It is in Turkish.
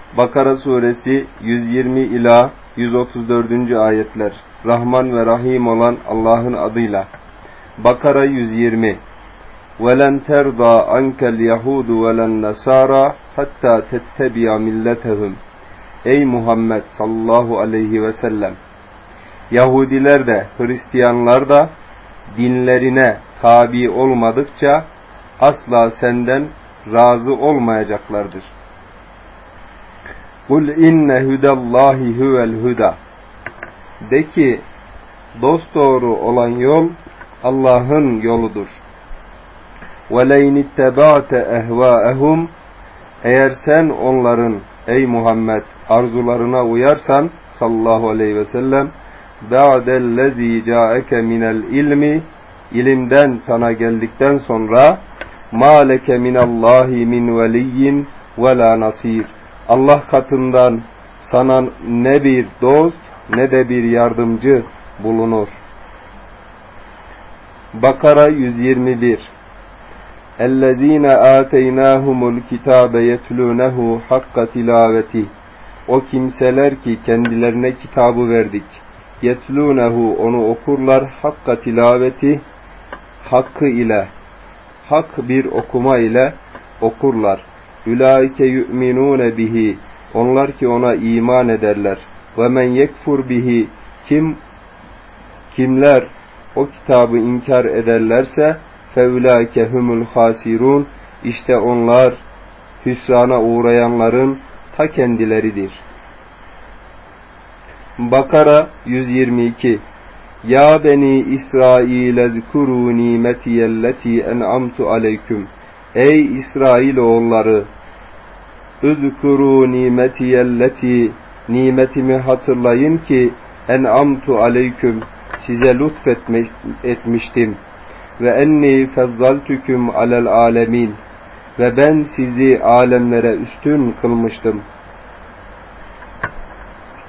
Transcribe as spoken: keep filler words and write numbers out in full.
Bakara suresi yüz yirmi ila yüz otuz dördüncü ayetler. Rahman ve Rahim olan Allah'ın adıyla. Bakara yüz yirmi. وَلَنْ تَرْضَى عَنْكَ الْيَهُودُ وَلَا النَّصَارَى حَتَّى تَتَّبِعَ مِلَّتَهُمْ. Ey Muhammed sallallahu aleyhi ve sellem! Yahudiler de Hristiyanlar da dinlerine tabi olmadıkça asla senden razı olmayacaklardır. Kul inne hudallahi huvel huda. De ki, dosdoğru olan yol Allah'ın yoludur. وَلَيْنِ اتَّبَعْتَ اَهْوَاءَهُمْ. Eğer sen onların, ey Muhammed, arzularına uyarsan sallallahu aleyhi ve sellem, بَعْدَ الَّذ۪ي جَاءَكَ مِنَ الْاِلْمِ. İlimden sana geldikten sonra مَا لَكَ مِنَ اللّٰهِ مِنْ وَلِيٍّ وَلَا نَصِيرٍ. Allah katından sana ne bir dost ne de bir yardımcı bulunur. Bakara yüz yirmi bir. اَلَّذ۪ينَ آتَيْنَاهُمُ الْكِتَابَ يَتْلُونَهُ حَقَّ تِلَاوَتِهِ. O kimseler ki kendilerine kitabı verdik. يَتْلُونَهُ onu okurlar. Hakka tilaveti hakkı ile, hak bir okuma ile okurlar. Ulaike yu'minun bihi. Onlar ki ona iman ederler. Ve men yekfur bihi. Kim kimler o kitabı inkar ederlerse feulaike humul hasirun. İşte onlar hüsrana uğrayanların ta kendileridir. Bakara yüz yirmi iki. Ya beni İsrail zkuru nimetiyelleti en'amtu aleyküm. Ey İsrailoğulları, üzkuru nimetiyelleti, nimetimi hatırlayın ki en'amtu aleyküm, size lütfetmiştim. Ve enni fezzaltüküm alel alemin, ve ben sizi alemlere üstün kılmıştım.